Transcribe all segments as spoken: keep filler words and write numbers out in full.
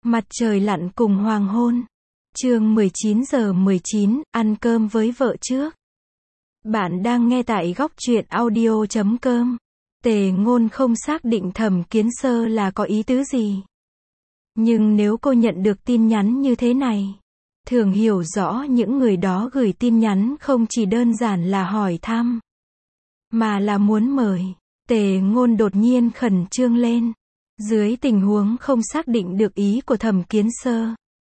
Mặt trời lặn cùng hoàng hôn. Chương mười chín giờ mười chín, ăn cơm với vợ trước. Bạn đang nghe tại góc truyện audio chấm com. Tề Ngôn không xác định Thẩm Kiến Sơ là có ý tứ gì. Nhưng nếu cô nhận được tin nhắn như thế này, thường hiểu rõ những người đó gửi tin nhắn không chỉ đơn giản là hỏi thăm, mà là muốn mời. Tề Ngôn đột nhiên khẩn trương lên. Dưới tình huống không xác định được ý của Thẩm Kiến Sơ,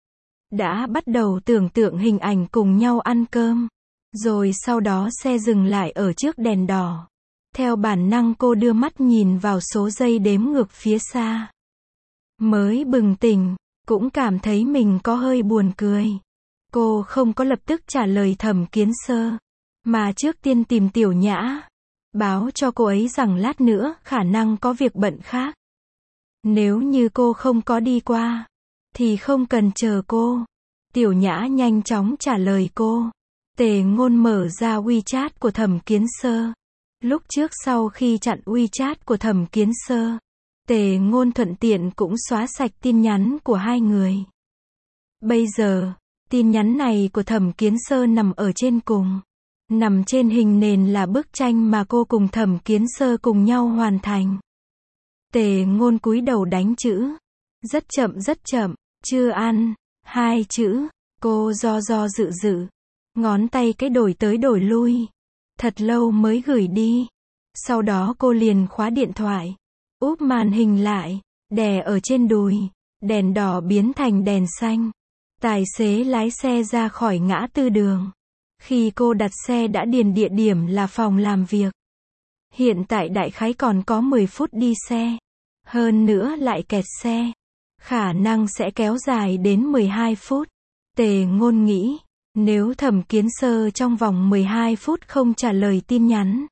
đã bắt đầu tưởng tượng hình ảnh cùng nhau ăn cơm. Rồi sau đó xe dừng lại ở trước đèn đỏ. Theo bản năng cô đưa mắt nhìn vào số giây đếm ngược phía xa. Mới bừng tỉnh, cũng cảm thấy mình có hơi buồn cười. Cô không có lập tức trả lời Thẩm Kiến Sơ, mà trước tiên tìm Tiểu Nhã, báo cho cô ấy rằng lát nữa khả năng có việc bận khác. Nếu như cô không có đi qua, thì không cần chờ cô. Tiểu Nhã nhanh chóng trả lời cô. Tề Ngôn mở ra WeChat của Thẩm Kiến Sơ. Lúc trước sau khi chặn WeChat của Thẩm Kiến Sơ, Tề Ngôn thuận tiện cũng xóa sạch tin nhắn của hai người. Bây giờ, tin nhắn này của Thẩm Kiến Sơ nằm ở trên cùng. Nằm trên hình nền là bức tranh mà cô cùng Thẩm Kiến Sơ cùng nhau hoàn thành. Tề Ngôn cúi đầu đánh chữ. Rất chậm rất chậm. Chưa ăn. Hai chữ. Cô do do dự dự. Ngón tay cái đổi tới đổi lui. Thật lâu mới gửi đi. Sau đó cô liền khóa điện thoại. Úp màn hình lại. Đè ở trên đùi. Đèn đỏ biến thành đèn xanh. Tài xế lái xe ra khỏi ngã tư đường. Khi cô đặt xe đã điền địa điểm là phòng làm việc. Hiện tại đại khái còn có mười phút đi xe. Hơn nữa lại kẹt xe. Khả năng sẽ kéo dài đến mười hai phút. Tề Ngôn nghĩ, nếu Thẩm Kiến Sơ trong vòng mười hai phút không trả lời tin nhắn,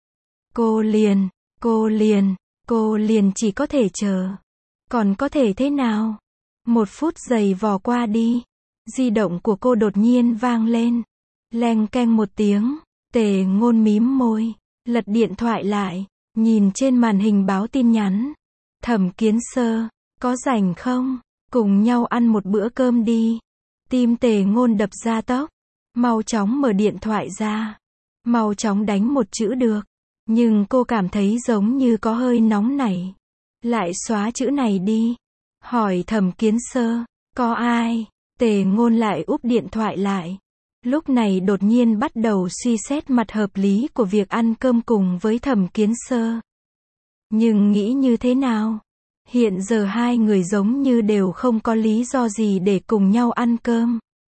Cô liền, cô liền, cô liền chỉ có thể chờ. Còn có thể thế nào? Một phút giày vò qua đi. Di động của cô đột nhiên vang lên. Leng keng một tiếng. Tề Ngôn mím môi. Lật điện thoại lại. Nhìn trên màn hình báo tin nhắn. Thẩm Kiến Sơ, có rảnh không? Cùng nhau ăn một bữa cơm đi. Tim Tề Ngôn đập ra tốc. Mau chóng mở điện thoại ra. Mau chóng đánh một chữ được. Nhưng cô cảm thấy giống như có hơi nóng nảy. Lại xóa chữ này đi. Hỏi Thẩm Kiến Sơ, có ai? Tề Ngôn lại úp điện thoại lại. Lúc này đột nhiên bắt đầu suy xét mặt hợp lý của việc ăn cơm cùng với Thẩm Kiến Sơ. Nhưng nghĩ như thế nào? Hiện giờ hai người giống như đều không có lý do gì để cùng nhau ăn cơm.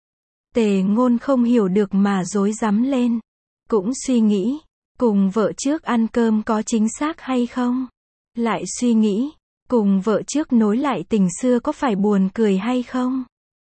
Tề Ngôn không hiểu được mà rối rắm lên. Cũng suy nghĩ, cùng vợ trước ăn cơm có chính xác hay không? Lại suy nghĩ, cùng vợ trước nối lại tình xưa có phải buồn cười hay không?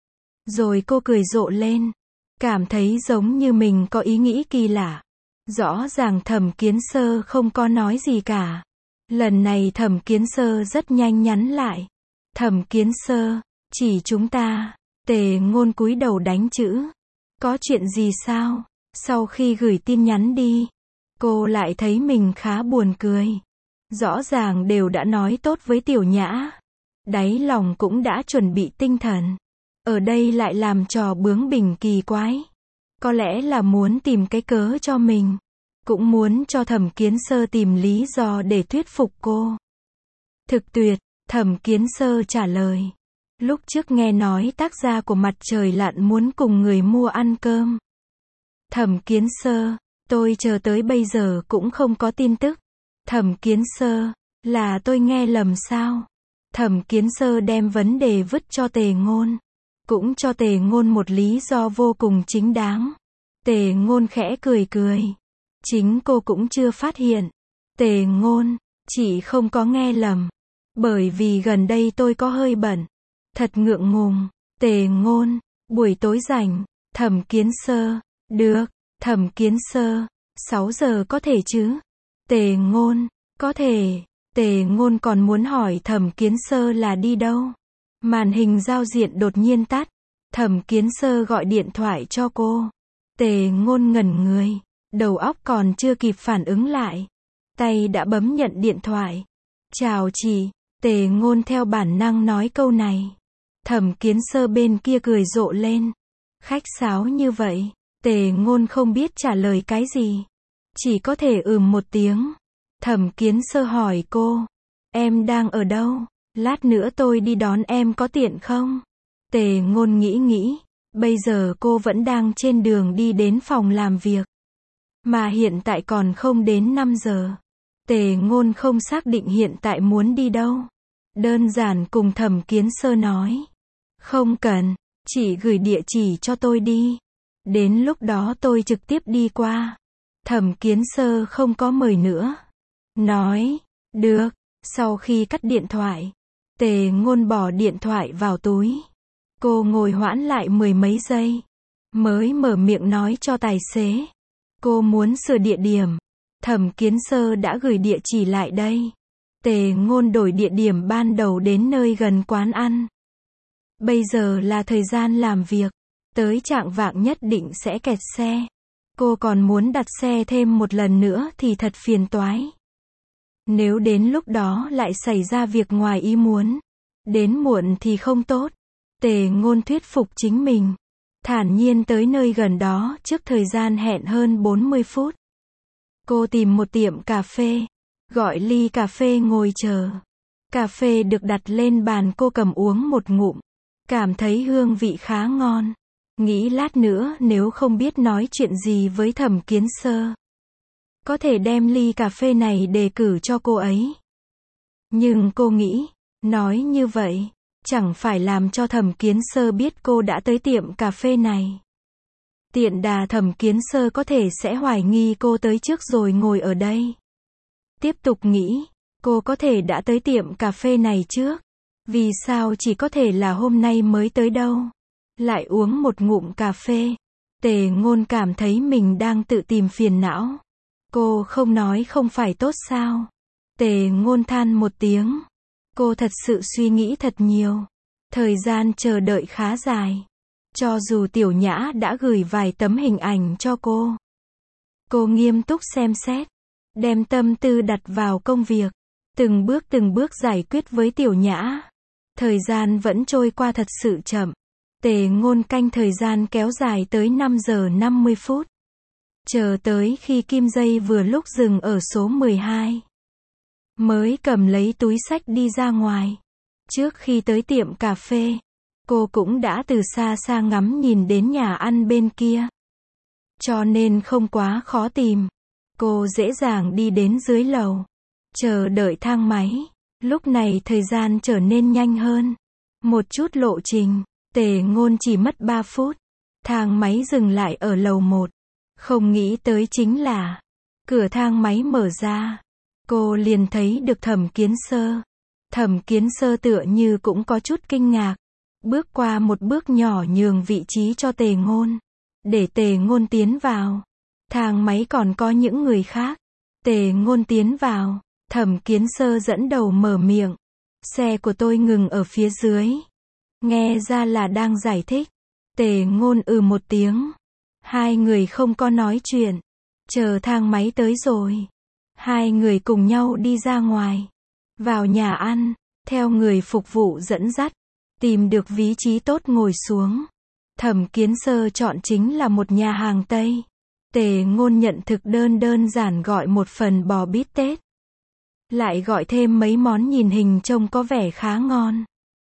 Rồi cô cười rộ lên. Cảm thấy giống như mình có ý nghĩ kỳ lạ. Rõ ràng Thẩm Kiến Sơ không có nói gì cả. Lần này Thẩm Kiến Sơ rất nhanh nhắn lại. Thẩm Kiến Sơ, chỉ chúng ta. Tề Ngôn cúi đầu đánh chữ. Có chuyện gì sao? Sau khi gửi tin nhắn đi, cô lại thấy mình khá buồn cười. Rõ ràng đều đã nói tốt với Tiểu Nhã. Đáy lòng cũng đã chuẩn bị tinh thần. Ở đây lại làm trò bướng bỉnh kỳ quái. Có lẽ là muốn tìm cái cớ cho mình. Cũng muốn cho Thẩm Kiến Sơ tìm lý do để thuyết phục cô. Thực tuyệt, Thẩm Kiến Sơ trả lời. Lúc trước nghe nói tác gia của Mặt Trời Lặn muốn cùng người mua ăn cơm. Thẩm Kiến Sơ, tôi chờ tới bây giờ cũng không có tin tức. Thẩm Kiến Sơ, là tôi nghe lầm sao? Thẩm Kiến Sơ đem vấn đề vứt cho Tề Ngôn. Cũng cho Tề Ngôn một lý do vô cùng chính đáng. Tề Ngôn khẽ cười cười. Chính cô cũng chưa phát hiện. Tề Ngôn, chị không có nghe lầm. Bởi vì gần đây tôi có hơi bận. Thật ngượng ngùng. Tề Ngôn, buổi tối rảnh. Thẩm Kiến Sơ, được. Thẩm Kiến Sơ, sáu giờ có thể chứ? Tề Ngôn, có thể. Tề Ngôn còn muốn hỏi Thẩm Kiến Sơ là đi đâu. Màn hình giao diện đột nhiên tắt. Thẩm Kiến Sơ gọi điện thoại cho cô. Tề Ngôn ngẩn người. Đầu óc còn chưa kịp phản ứng lại. Tay đã bấm nhận điện thoại. Chào chị. Tề Ngôn theo bản năng nói câu này. Thẩm Kiến Sơ bên kia cười rộ lên. Khách sáo như vậy, Tề Ngôn không biết trả lời cái gì. Chỉ có thể ừm một tiếng. Thẩm Kiến Sơ hỏi cô, em đang ở đâu? Lát nữa tôi đi đón em có tiện không? Tề Ngôn nghĩ nghĩ, bây giờ cô vẫn đang trên đường đi đến phòng làm việc. Mà hiện tại còn không đến năm giờ. Tề Ngôn không xác định hiện tại muốn đi đâu. Đơn giản cùng Thẩm Kiến Sơ nói. Không cần, chỉ gửi địa chỉ cho tôi đi. Đến lúc đó tôi trực tiếp đi qua. Thẩm Kiến Sơ không có mời nữa. Nói, được, sau khi cắt điện thoại. Tề Ngôn bỏ điện thoại vào túi. Cô ngồi hoãn lại mười mấy giây. Mới mở miệng nói cho tài xế. Cô muốn sửa địa điểm. Thẩm Kiến Sơ đã gửi địa chỉ lại đây. Tề Ngôn đổi địa điểm ban đầu đến nơi gần quán ăn. Bây giờ là thời gian làm việc. Tới chạng vạng nhất định sẽ kẹt xe. Cô còn muốn đặt xe thêm một lần nữa thì thật phiền toái. Nếu đến lúc đó lại xảy ra việc ngoài ý muốn. Đến muộn thì không tốt. Tề Ngôn thuyết phục chính mình. Thản nhiên tới nơi gần đó trước thời gian hẹn hơn bốn mươi phút. Cô tìm một tiệm cà phê. Gọi ly cà phê ngồi chờ. Cà phê được đặt lên bàn, cô cầm uống một ngụm. Cảm thấy hương vị khá ngon. Nghĩ lát nữa nếu không biết nói chuyện gì với Thẩm Kiến Sơ. Có thể đem ly cà phê này đề cử cho cô ấy. Nhưng cô nghĩ, nói như vậy, chẳng phải làm cho Thẩm Kiến Sơ biết cô đã tới tiệm cà phê này. Tiện đà Thẩm Kiến Sơ có thể sẽ hoài nghi cô tới trước rồi ngồi ở đây. Tiếp tục nghĩ, cô có thể đã tới tiệm cà phê này trước. Vì sao chỉ có thể là hôm nay mới tới đâu? Lại uống một ngụm cà phê. Tề Ngôn cảm thấy mình đang tự tìm phiền não. Cô không nói không phải tốt sao? Tề Ngôn than một tiếng. Cô thật sự suy nghĩ thật nhiều. Thời gian chờ đợi khá dài. Cho dù Tiểu Nhã đã gửi vài tấm hình ảnh cho cô. Cô nghiêm túc xem xét. Đem tâm tư đặt vào công việc. Từng bước từng bước giải quyết với Tiểu Nhã. Thời gian vẫn trôi qua thật sự chậm. Tề Ngôn canh thời gian kéo dài tới năm giờ năm mươi phút. Chờ tới khi kim dây vừa lúc dừng ở số mười hai. Mới cầm lấy túi xách đi ra ngoài. Trước khi tới tiệm cà phê, cô cũng đã từ xa xa ngắm nhìn đến nhà ăn bên kia. Cho nên không quá khó tìm. Cô dễ dàng đi đến dưới lầu. Chờ đợi thang máy. Lúc này thời gian trở nên nhanh hơn. Một chút lộ trình. Tề Ngôn chỉ mất ba phút. Thang máy dừng lại ở lầu một. Không nghĩ tới chính là cửa thang máy mở ra. Cô liền thấy được Thẩm Kiến Sơ. Thẩm Kiến Sơ tựa như cũng có chút kinh ngạc. Bước qua một bước nhỏ nhường vị trí cho Tề Ngôn. Để Tề Ngôn tiến vào. Thang máy còn có những người khác. Tề Ngôn tiến vào. Thẩm Kiến Sơ dẫn đầu mở miệng. Xe của tôi ngừng ở phía dưới. Nghe ra là đang giải thích. Tề Ngôn ừ một tiếng. Hai người không có nói chuyện. Chờ thang máy tới rồi. Hai người cùng nhau đi ra ngoài. Vào nhà ăn. Theo người phục vụ dẫn dắt. Tìm được vị trí tốt ngồi xuống. Thẩm Kiến Sơ chọn chính là một nhà hàng Tây. Tề Ngôn nhận thực đơn đơn giản gọi một phần bò bít tết. Lại gọi thêm mấy món nhìn hình trông có vẻ khá ngon.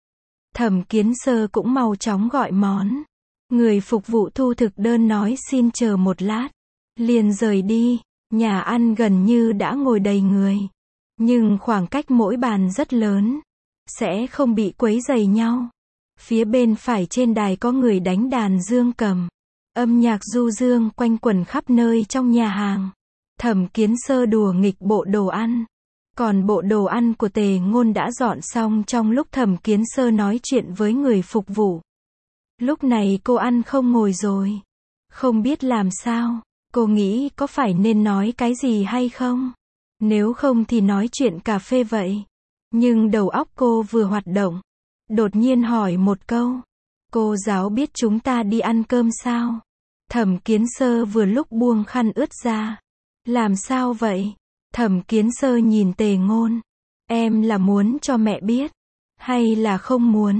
Thẩm Kiến Sơ cũng mau chóng gọi món. Người phục vụ thu thực đơn nói xin chờ một lát. Liền rời đi. Nhà ăn gần như đã ngồi đầy người. Nhưng khoảng cách mỗi bàn rất lớn. Sẽ không bị quấy rầy nhau. Phía bên phải trên đài có người đánh đàn dương cầm. Âm nhạc du dương quanh quẩn khắp nơi trong nhà hàng. Thẩm Kiến Sơ đùa nghịch bộ đồ ăn. Còn bộ đồ ăn của Tề Ngôn đã dọn xong trong lúc Thẩm Kiến Sơ nói chuyện với người phục vụ. Lúc này cô ăn không ngồi rồi. Không biết làm sao. Cô nghĩ có phải nên nói cái gì hay không? Nếu không thì nói chuyện cà phê vậy. Nhưng đầu óc cô vừa hoạt động. Đột nhiên hỏi một câu. Cô giáo biết chúng ta đi ăn cơm sao? Thẩm Kiến Sơ vừa lúc buông khăn ướt ra. Làm sao vậy? Thẩm Kiến Sơ nhìn Tề Ngôn. Em là muốn cho mẹ biết. Hay là không muốn?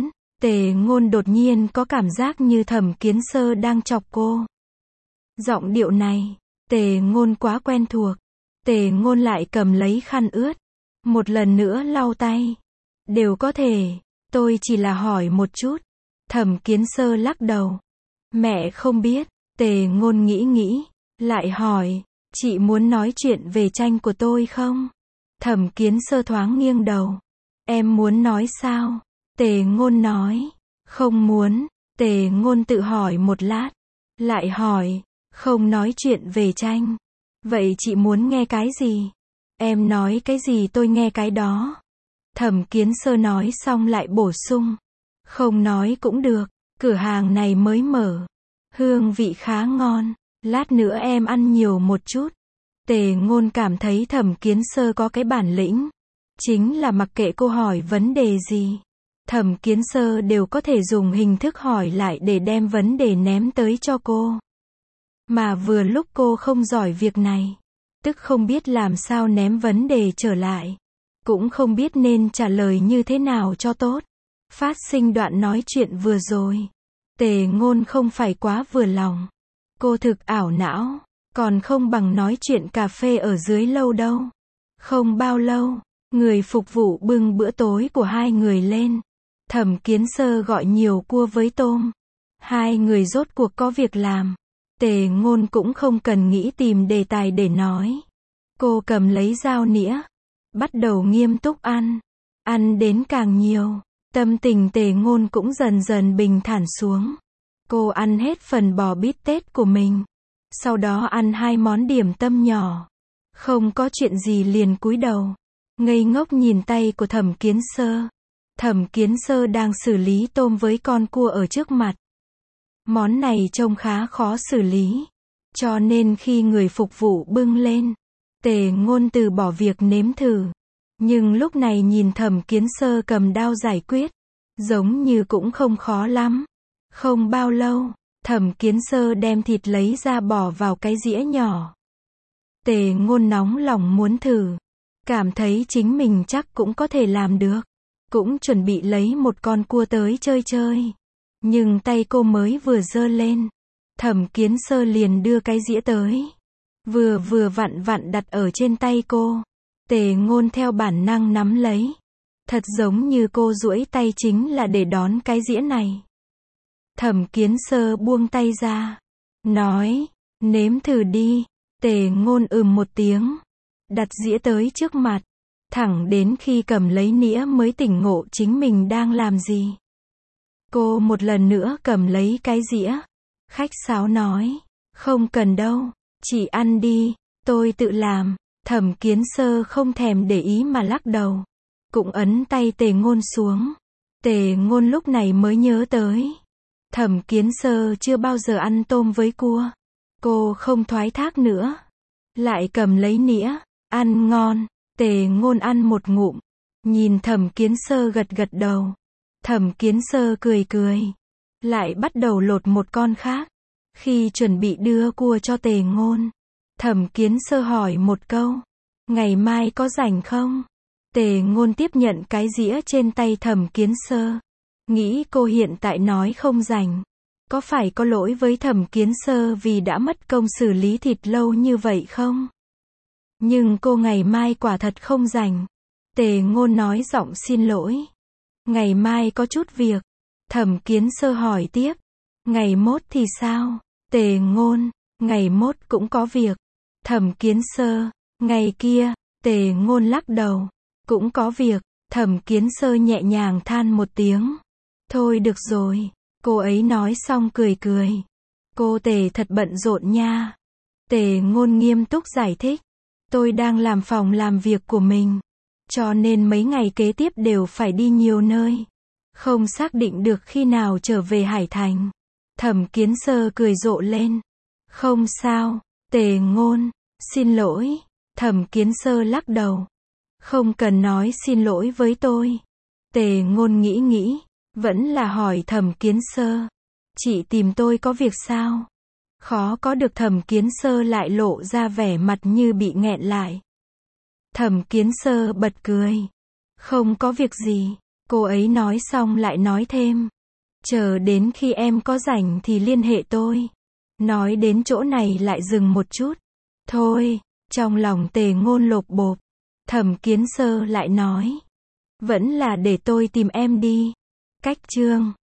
Tề Ngôn đột nhiên có cảm giác như Thẩm Kiến Sơ đang chọc cô. Giọng điệu này, Tề Ngôn quá quen thuộc. Tề Ngôn lại cầm lấy khăn ướt, một lần nữa lau tay. Đều có thể, tôi chỉ là hỏi một chút. Thẩm Kiến Sơ lắc đầu. Mẹ không biết. Tề Ngôn nghĩ nghĩ, lại hỏi, chị muốn nói chuyện về tranh của tôi không? Thẩm Kiến Sơ thoáng nghiêng đầu. Em muốn nói sao? Tề Ngôn nói, không muốn. Tề Ngôn tự hỏi một lát, lại hỏi, không nói chuyện về tranh. Vậy chị muốn nghe cái gì? Em nói cái gì tôi nghe cái đó. Thẩm Kiến Sơ nói xong lại bổ sung, không nói cũng được, cửa hàng này mới mở. Hương vị khá ngon, lát nữa em ăn nhiều một chút. Tề Ngôn cảm thấy Thẩm Kiến Sơ có cái bản lĩnh. Chính là mặc kệ cô hỏi vấn đề gì, Thẩm Kiến Sơ đều có thể dùng hình thức hỏi lại để đem vấn đề ném tới cho cô. Mà vừa lúc cô không giỏi việc này, tức không biết làm sao ném vấn đề trở lại, cũng không biết nên trả lời như thế nào cho tốt. Phát sinh đoạn nói chuyện vừa rồi, Tề Ngôn không phải quá vừa lòng. Cô thực ảo não, còn không bằng nói chuyện cà phê ở dưới lâu đâu. Không bao lâu, người phục vụ bưng bữa tối của hai người lên. Thẩm Kiến Sơ gọi nhiều cua với tôm. Hai người rốt cuộc có việc làm. Tề Ngôn cũng không cần nghĩ tìm đề tài để nói. Cô cầm lấy dao nĩa, bắt đầu nghiêm túc ăn. Ăn đến càng nhiều, tâm tình Tề Ngôn cũng dần dần bình thản xuống. Cô ăn hết phần bò bít tết của mình, sau đó ăn hai món điểm tâm nhỏ. Không có chuyện gì liền cúi đầu, ngây ngốc nhìn tay của Thẩm Kiến Sơ. Thẩm Kiến Sơ đang xử lý tôm với con cua ở trước mặt. Món này trông khá khó xử lý, cho nên khi người phục vụ bưng lên, Tề Ngôn từ bỏ việc nếm thử. Nhưng lúc này nhìn Thẩm Kiến Sơ cầm dao giải quyết, giống như cũng không khó lắm. Không bao lâu, Thẩm Kiến Sơ đem thịt lấy ra bỏ vào cái dĩa nhỏ. Tề Ngôn nóng lòng muốn thử, cảm thấy chính mình chắc cũng có thể làm được, cũng chuẩn bị lấy một con cua tới chơi chơi. Nhưng tay cô mới vừa giơ lên, Thẩm Kiến Sơ liền đưa cái dĩa tới, vừa vừa vặn vặn đặt ở trên tay cô. Tề Ngôn theo bản năng nắm lấy, thật giống như cô duỗi tay chính là để đón cái dĩa này. Thẩm Kiến Sơ buông tay ra, nói, nếm thử đi. Tề Ngôn ừm một tiếng, đặt dĩa tới trước mặt, thẳng đến khi cầm lấy nĩa mới tỉnh ngộ chính mình đang làm gì. Cô một lần nữa cầm lấy cái dĩa, khách sáo nói, không cần đâu, chị ăn đi, tôi tự làm. Thẩm Kiến Sơ không thèm để ý mà lắc đầu, cũng ấn tay Tề Ngôn xuống. Tề Ngôn lúc này mới nhớ tới, Thẩm Kiến Sơ chưa bao giờ ăn tôm với cua. Cô không thoái thác nữa, lại cầm lấy nĩa, ăn ngon. Tề Ngôn ăn một ngụm, nhìn Thẩm Kiến Sơ gật gật đầu. Thẩm Kiến Sơ cười cười, lại bắt đầu lột một con khác. Khi chuẩn bị đưa cua cho Tề Ngôn, Thẩm Kiến Sơ hỏi một câu, ngày mai có rảnh không? Tề Ngôn tiếp nhận cái dĩa trên tay Thẩm Kiến Sơ, nghĩ cô hiện tại nói không rảnh, có phải có lỗi với Thẩm Kiến Sơ vì đã mất công xử lý thịt lâu như vậy không? Nhưng cô ngày mai quả thật không rảnh. Tề Ngôn nói giọng xin lỗi. Ngày mai có chút việc. Thẩm Kiến Sơ hỏi tiếp, ngày mốt thì sao? Tề Ngôn, ngày mốt cũng có việc. Thẩm Kiến Sơ, ngày kia. Tề Ngôn lắc đầu, cũng có việc. Thẩm Kiến Sơ nhẹ nhàng than một tiếng. Thôi được rồi. Cô ấy nói xong cười cười. Cô Tề thật bận rộn nha. Tề Ngôn nghiêm túc giải thích. Tôi đang làm phòng làm việc của mình, cho nên mấy ngày kế tiếp đều phải đi nhiều nơi. Không xác định được khi nào trở về Hải Thành. Thẩm Kiến Sơ cười rộ lên. Không sao. Tề Ngôn, xin lỗi. Thẩm Kiến Sơ lắc đầu. Không cần nói xin lỗi với tôi. Tề Ngôn nghĩ nghĩ, vẫn là hỏi Thẩm Kiến Sơ. Chị tìm tôi có việc sao? Khó có được. Thẩm Kiến Sơ lại lộ ra vẻ mặt như bị nghẹn lại. Thẩm Kiến Sơ bật cười. Không có việc gì. Cô ấy nói xong lại nói thêm. Chờ đến khi em có rảnh thì liên hệ tôi. Nói đến chỗ này lại dừng một chút. Thôi, trong lòng Tề Ngôn lộp bộp. Thẩm Kiến Sơ lại nói. Vẫn là để tôi tìm em đi. Cách chương